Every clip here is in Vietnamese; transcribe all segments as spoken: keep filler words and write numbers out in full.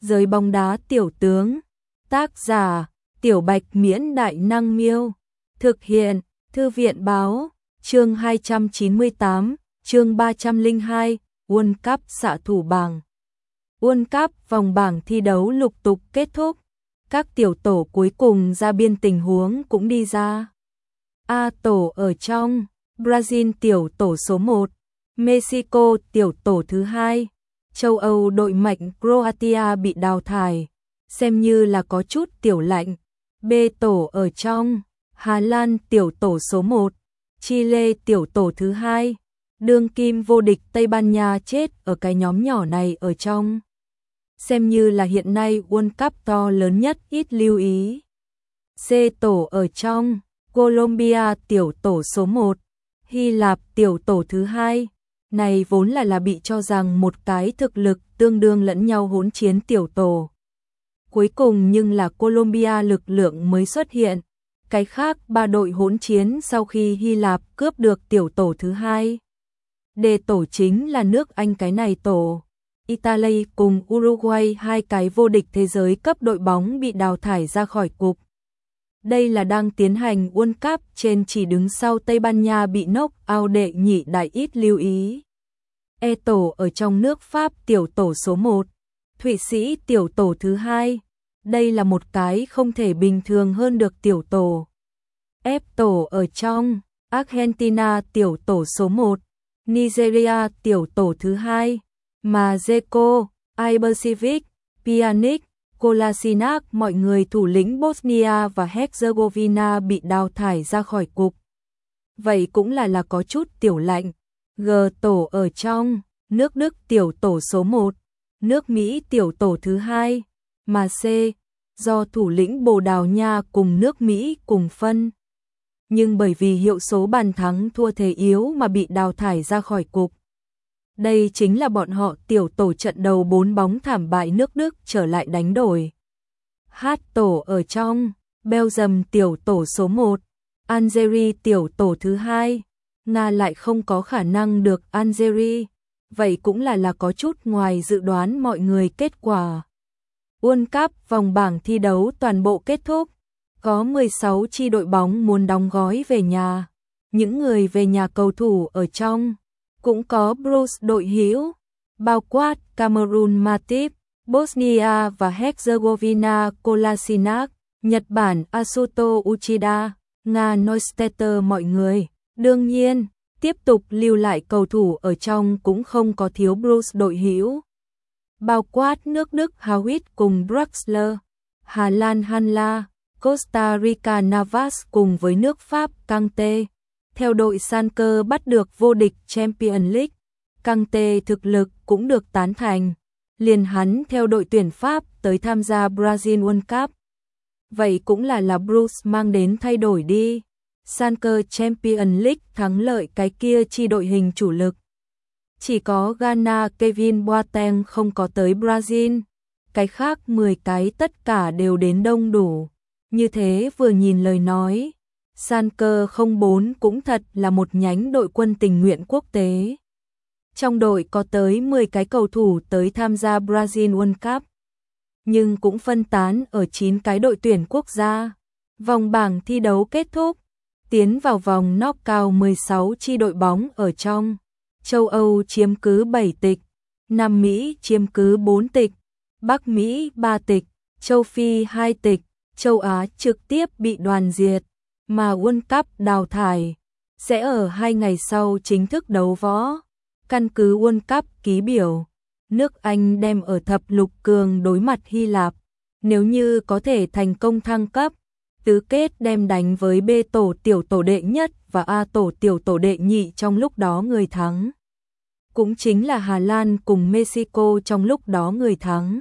Giới bóng đá tiểu tướng. Tác giả: Tiểu Bạch Miễn Đại Năng Miêu. Thực hiện: Thư viện Báo. Chương hai trăm chín mươi tám, chương ba trăm lẻ hai, World Cup xạ thủ bảng. World Cup vòng bảng thi đấu lục tục kết thúc. Các tiểu tổ cuối cùng ra biên tình huống cũng đi ra. A tổ ở trong, Brazil tiểu tổ số một, Mexico tiểu tổ thứ hai. Châu Âu đội mạnh Croatia bị đào thải, xem như là có chút tiểu lạnh. B tổ ở trong, Hà Lan tiểu tổ số một, Chile tiểu tổ thứ hai. Đương kim vô địch Tây Ban Nha chết ở cái nhóm nhỏ này ở trong, xem như là hiện nay World Cup to lớn nhất ít lưu ý. C tổ ở trong, Colombia tiểu tổ số một, Hy Lạp tiểu tổ thứ hai. Này vốn là là bị cho rằng một cái thực lực tương đương lẫn nhau hỗn chiến tiểu tổ. Cuối cùng nhưng là Colombia lực lượng mới xuất hiện. Cái khác ba đội hỗn chiến sau khi Hy Lạp cướp được tiểu tổ thứ hai. Đề tổ chính là nước Anh cái này tổ. Italy cùng Uruguay hai cái vô địch thế giới cấp đội bóng bị đào thải ra khỏi cục. Đây là đang tiến hành World Cup trên chỉ đứng sau Tây Ban Nha bị knock out đệ nhị đại ít lưu ý. E tổ ở trong nước Pháp tiểu tổ số một, Thụy Sĩ tiểu tổ thứ hai. Đây là một cái không thể bình thường hơn được tiểu tổ. F tổ ở trong, Argentina tiểu tổ số một, Nigeria tiểu tổ thứ hai. Mà Zeko, Ibercivic, Pjanic, Kolasinac mọi người thủ lĩnh Bosnia và Herzegovina bị đào thải ra khỏi cục. Vậy cũng là là có chút tiểu lạnh. G tổ ở trong, nước Đức tiểu tổ số một, nước Mỹ tiểu tổ thứ hai. Mà C, do thủ lĩnh Bồ Đào Nha cùng nước Mỹ cùng phân. Nhưng bởi vì hiệu số bàn thắng thua thế yếu mà bị đào thải ra khỏi cục. Đây chính là bọn họ tiểu tổ trận đầu bốn bóng thảm bại nước Đức trở lại đánh đổi. H tổ ở trong, Belgium tiểu tổ số một, Algeria tiểu tổ thứ hai. Nga lại không có khả năng được Algeria. Vậy cũng là là có chút ngoài dự đoán mọi người kết quả. World Cup vòng bảng thi đấu toàn bộ kết thúc. Có mười sáu chi đội bóng muốn đóng gói về nhà. Những người về nhà cầu thủ ở trong cũng có Bruce đội hữu, bao quát Cameroon Matip, Bosnia và Herzegovina Kolasinac, Nhật Bản Asuto Uchida, Nga Neustetter mọi người. Đương nhiên, tiếp tục lưu lại cầu thủ ở trong cũng không có thiếu Bruce đội hữu. Bao quát nước Đức Howit cùng Draxler, Hà Lan Hanla, Costa Rica Navas cùng với nước Pháp Kante. Theo đội Sanker bắt được vô địch Champions League, Kante thực lực cũng được tán thành. Liền hắn theo đội tuyển Pháp tới tham gia Brazil World Cup. Vậy cũng là là Bruce mang đến thay đổi đi. Sanker Champions League thắng lợi cái kia chi đội hình chủ lực. Chỉ có Ghana Kevin Boateng không có tới Brazil. Cái khác mười cái tất cả đều đến đông đủ. Như thế vừa nhìn lời nói, Sanker không bốn cũng thật là một nhánh đội quân tình nguyện quốc tế. Trong đội có tới mười cái cầu thủ tới tham gia Brazil World Cup, nhưng cũng phân tán ở chín cái đội tuyển quốc gia. Vòng bảng thi đấu kết thúc, tiến vào vòng knockout mười sáu chi đội bóng ở trong. Châu Âu chiếm cứ bảy tịch, Nam Mỹ chiếm cứ bốn tịch, Bắc Mỹ ba tịch, Châu Phi hai tịch, Châu Á trực tiếp bị đoàn diệt. Mà World Cup đào thải sẽ ở hai ngày sau chính thức đấu võ. Căn cứ World Cup ký biểu, nước Anh đem ở thập lục cường đối mặt Hy Lạp. Nếu như có thể thành công thăng cấp, tứ kết đem đánh với B tổ tiểu tổ đệ nhất và A tổ tiểu tổ đệ nhị trong lúc đó người thắng. Cũng chính là Hà Lan cùng Mexico trong lúc đó người thắng.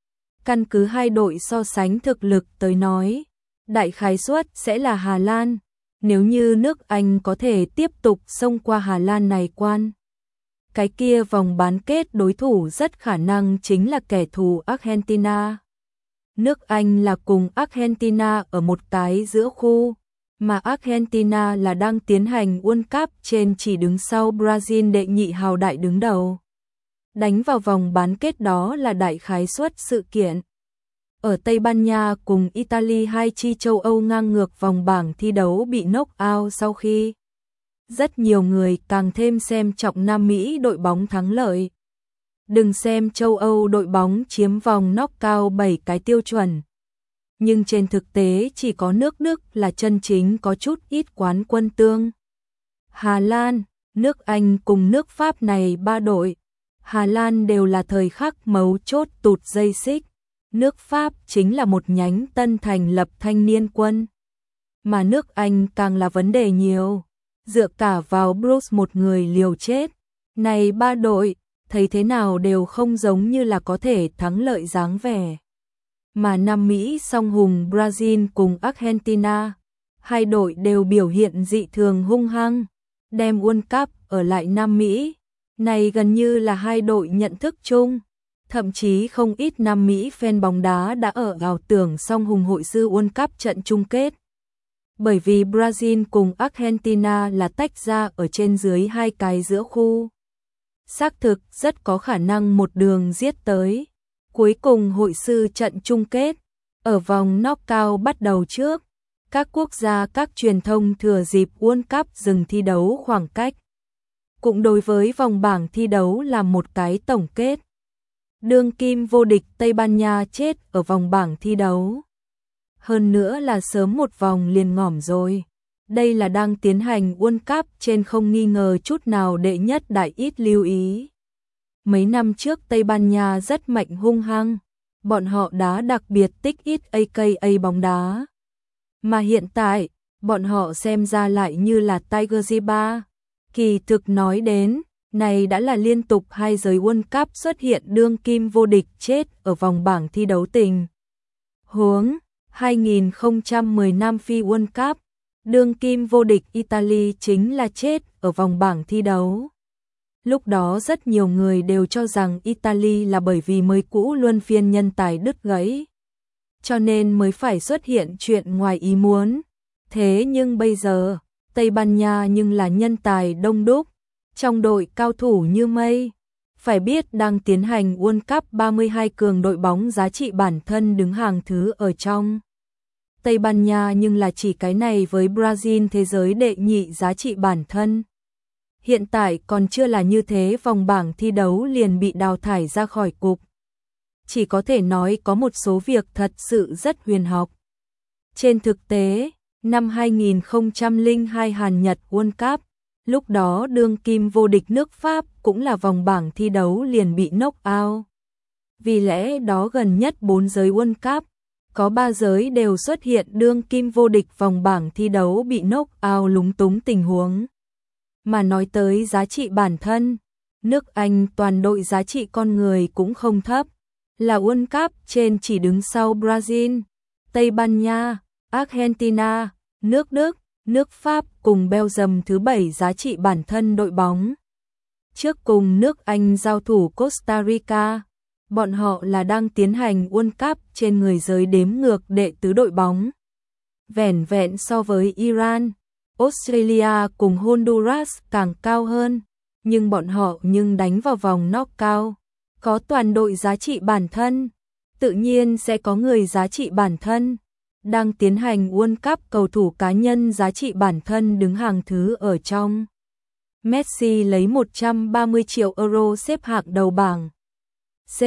Căn cứ hai đội so sánh thực lực tới nói, đại khái suất sẽ là Hà Lan, nếu như nước Anh có thể tiếp tục xông qua Hà Lan này quan. Cái kia vòng bán kết đối thủ rất khả năng chính là kẻ thù Argentina. Nước Anh là cùng Argentina ở một cái giữa khu, mà Argentina là đang tiến hành World Cup trên chỉ đứng sau Brazil đệ nhị hào đại đứng đầu. đánh vào vòng bán kết đó là đại khái suất sự kiện. Ở Tây Ban Nha cùng Italy, hai chi châu Âu ngang ngược vòng bảng thi đấu bị knock out sau khi rất nhiều người càng thêm xem trọng Nam Mỹ đội bóng thắng lợi. Đừng xem châu Âu đội bóng chiếm vòng knockout bảy cái tiêu chuẩn. Nhưng trên thực tế chỉ có nước Đức là chân chính có chút ít quán quân tương. Hà Lan, nước Anh cùng nước Pháp này ba đội. Hà Lan đều là thời khắc mấu chốt tụt dây xích. Nước Pháp chính là một nhánh tân thành lập thanh niên quân. Mà nước Anh càng là vấn đề nhiều. Dựa cả vào Bruce một người liều chết. Này ba đội, thấy thế nào đều không giống như là có thể thắng lợi dáng vẻ. Mà Nam Mỹ song hùng Brazil cùng Argentina, hai đội đều biểu hiện dị thường hung hăng, đem World Cup ở lại Nam Mỹ. Này gần như là hai đội nhận thức chung, thậm chí không ít Nam Mỹ fan bóng đá đã ở ảo tưởng song hùng hội sư World Cup trận chung kết. Bởi vì Brazil cùng Argentina là tách ra ở trên dưới hai cái giữa khu. Xác thực rất có khả năng một đường giết tới. Cuối cùng hội sư trận chung kết, ở vòng knockout bắt đầu trước, các quốc gia các truyền thông thừa dịp World Cup dừng thi đấu khoảng cách. Cũng đối với vòng bảng thi đấu là một cái tổng kết. Đương kim vô địch Tây Ban Nha chết ở vòng bảng thi đấu. Hơn nữa là sớm một vòng liền ngỏm rồi. Đây là đang tiến hành World Cup trên không nghi ngờ chút nào đệ nhất đại ít lưu ý. Mấy năm trước Tây Ban Nha rất mạnh hung hăng, bọn họ đá đặc biệt tích ít a ca a bóng đá. Mà hiện tại, bọn họ xem ra lại như là Tiger Ziba. Kỳ thực nói đến, này đã là liên tục hai giới World Cup xuất hiện đương kim vô địch chết ở vòng bảng thi đấu tình. Huống, hai nghìn không trăm mười Nam Phi World Cup, đương kim vô địch Italy chính là chết ở vòng bảng thi đấu. Lúc đó rất nhiều người đều cho rằng Italy là bởi vì mới cũ luân phiên nhân tài đứt gãy, cho nên mới phải xuất hiện chuyện ngoài ý muốn. Thế nhưng bây giờ, Tây Ban Nha nhưng là nhân tài đông đúc, trong đội cao thủ như mây. Phải biết đang tiến hành World Cup ba mươi hai cường đội bóng giá trị bản thân đứng hàng thứ ở trong. Tây Ban Nha nhưng là chỉ cái này với Brazil thế giới đệ nhị giá trị bản thân. Hiện tại còn chưa là như thế, vòng bảng thi đấu liền bị đào thải ra khỏi cục. Chỉ có thể nói có một số việc thật sự rất huyền học. Trên thực tế, năm hai nghìn không trăm lẻ hai Hàn Nhật World Cup, lúc đó đương kim vô địch nước Pháp cũng là vòng bảng thi đấu liền bị knock out. Vì lẽ đó gần nhất bốn giới World Cup, có ba giới đều xuất hiện đương kim vô địch vòng bảng thi đấu bị knock out lúng túng tình huống. Mà nói tới giá trị bản thân, nước Anh toàn đội giá trị con người cũng không thấp, là World Cup trên chỉ đứng sau Brazil, Tây Ban Nha, Argentina, nước Đức, nước Pháp cùng Belgium thứ bảy giá trị bản thân đội bóng. Trước cùng nước Anh giao thủ Costa Rica, bọn họ là đang tiến hành World Cup trên người giới đếm ngược đệ tứ đội bóng. Vẻn vẹn so với Iran, Australia cùng Honduras càng cao hơn, nhưng bọn họ nhưng đánh vào vòng knockout, có toàn đội giá trị bản thân, tự nhiên sẽ có người giá trị bản thân. Đang tiến hành World Cup cầu thủ cá nhân giá trị bản thân đứng hàng thứ ở trong. Messi lấy một trăm ba mươi triệu euro xếp hạng đầu bảng. C.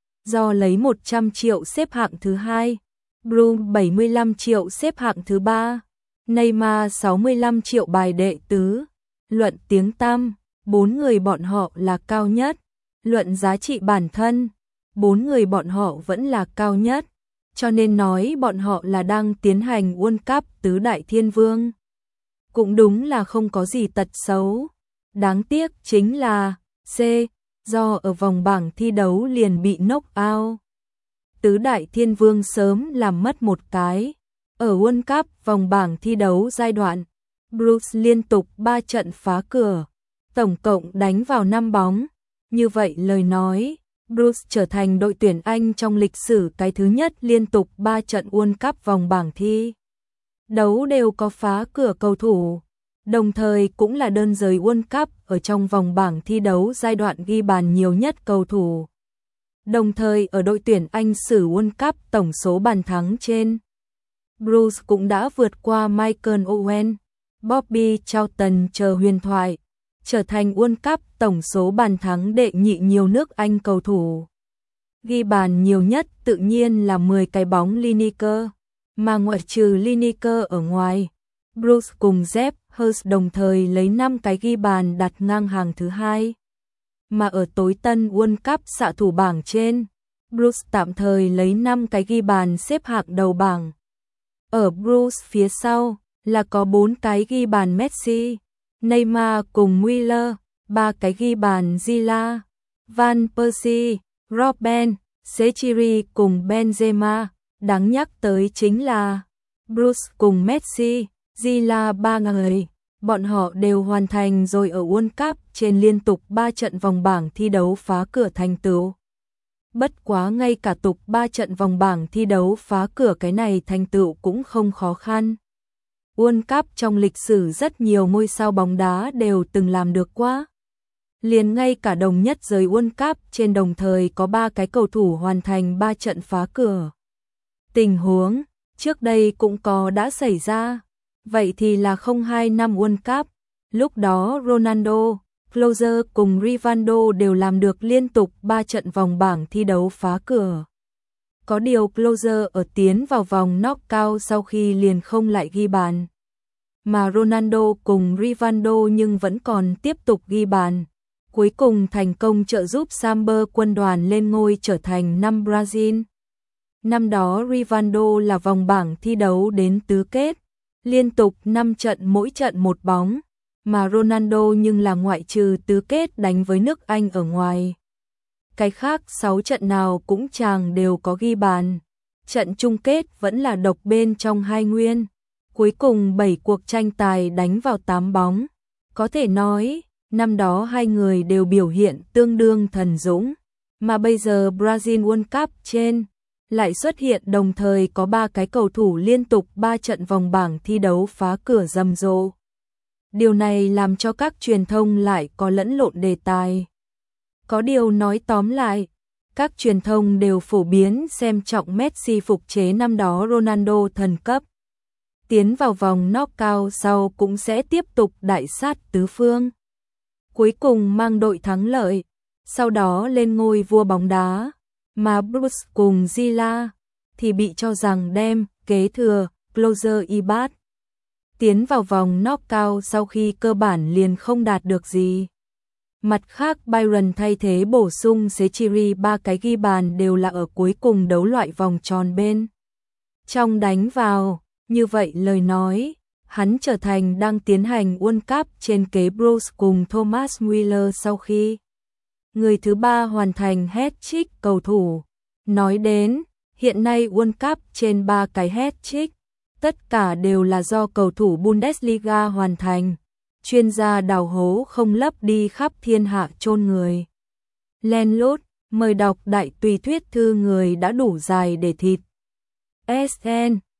Do lấy một trăm triệu xếp hạng thứ hai. Bruno bảy mươi lăm triệu xếp hạng thứ ba. Neymar sáu mươi lăm triệu bài đệ tứ. Luận tiếng tăm, bốn người bọn họ là cao nhất. Luận giá trị bản thân, bốn người bọn họ vẫn là cao nhất. Cho nên nói bọn họ là đang tiến hành World Cup tứ đại thiên vương. Cũng đúng là không có gì tật xấu. Đáng tiếc chính là C. Do ở vòng bảng thi đấu liền bị knock out. Tứ đại thiên vương sớm làm mất một cái. Ở World Cup vòng bảng thi đấu giai đoạn, Bruce liên tục ba trận phá cửa, tổng cộng đánh vào năm bóng. Như vậy lời nói, Bruce trở thành đội tuyển Anh trong lịch sử cái thứ nhất liên tục ba trận World Cup vòng bảng thi đấu đều có phá cửa cầu thủ. đồng thời cũng là đơn giới World Cup ở trong vòng bảng thi đấu giai đoạn ghi bàn nhiều nhất cầu thủ. Đồng thời ở đội tuyển Anh xử World Cup tổng số bàn thắng trên. Bruce cũng đã vượt qua Michael Owen, Bobby Charlton chờ huyền thoại, trở thành World Cup tổng số bàn thắng đệ nhị nhiều nước Anh cầu thủ. Ghi bàn nhiều nhất tự nhiên là mười cái bóng Lineker, mà ngoại trừ Lineker ở ngoài, Bruce cùng Geoff Hurst đồng thời lấy năm cái ghi bàn đặt ngang hàng thứ hai. Mà ở tối tân World Cup xạ thủ bảng trên, Bruce tạm thời lấy năm cái ghi bàn xếp hạng đầu bảng. Ở Bruce phía sau là có bốn cái ghi bàn Messi, Neymar cùng Müller, ba cái ghi bàn Zila, Van Persie, Robben, Shaqiri cùng Benzema. Đáng nhắc tới chính là Bruce cùng Messi, Zila ba người, bọn họ đều hoàn thành rồi ở World Cup trên liên tục ba trận vòng bảng thi đấu phá cửa thành tựu. Bất quá ngay cả tục ba trận vòng bảng thi đấu phá cửa cái này thành tựu cũng không khó khăn. World Cup trong lịch sử rất nhiều ngôi sao bóng đá đều từng làm được quá. Liền ngay cả đồng nhất giới World Cup trên đồng thời có ba cái cầu thủ hoàn thành ba trận phá cửa. Tình huống trước đây cũng có đã xảy ra. Vậy thì là không hai năm World Cup, lúc đó Ronaldo, Closer cùng Rivaldo đều làm được liên tục ba trận vòng bảng thi đấu phá cửa. Có điều Closer ở tiến vào vòng knockout sau khi liền không lại ghi bàn. Mà Ronaldo cùng Rivaldo nhưng vẫn còn tiếp tục ghi bàn. Cuối cùng thành công trợ giúp Samber quân đoàn lên ngôi trở thành năm Brazil. Năm đó Rivaldo là vòng bảng thi đấu đến tứ kết, liên tục năm trận mỗi trận một bóng, mà Ronaldo nhưng là ngoại trừ tứ kết đánh với nước Anh ở ngoài. Cái khác sáu trận nào cũng chàng đều có ghi bàn. Trận chung kết vẫn là độc bên trong hai nguyên. Cuối cùng bảy cuộc tranh tài đánh vào tám bóng. Có thể nói, năm đó hai người đều biểu hiện tương đương thần dũng. Mà bây giờ Brazil World Cup trên lại xuất hiện đồng thời có ba cái cầu thủ liên tục ba trận vòng bảng thi đấu phá cửa rầm rộ. Điều này làm cho các truyền thông lại có lẫn lộn đề tài. Có điều nói tóm lại, các truyền thông đều phổ biến xem trọng Messi phục chế năm đó Ronaldo thần cấp. Tiến vào vòng knockout sau cũng sẽ tiếp tục đại sát tứ phương. Cuối cùng mang đội thắng lợi, sau đó lên ngôi vua bóng đá. Mà Bruce cùng Zila thì bị cho rằng đem kế thừa Closer Ibat. Tiến vào vòng knockout sau khi cơ bản liền không đạt được gì. Mặt khác Byron thay thế bổ sung Shaqiri ba cái ghi bàn đều là ở cuối cùng đấu loại vòng tròn bên trong đánh vào. Như vậy lời nói, hắn trở thành đang tiến hành World Cup trên kế Bruce cùng Thomas Müller sau khi người thứ ba hoàn thành hat-trick cầu thủ. Nói đến, hiện nay World Cup trên ba cái hat-trick, tất cả đều là do cầu thủ Bundesliga hoàn thành. Chuyên gia đào hố không lấp đi khắp thiên hạ chôn người. Len lút, mời đọc đại tùy thuyết thư người đã đủ dài để thịt. ét en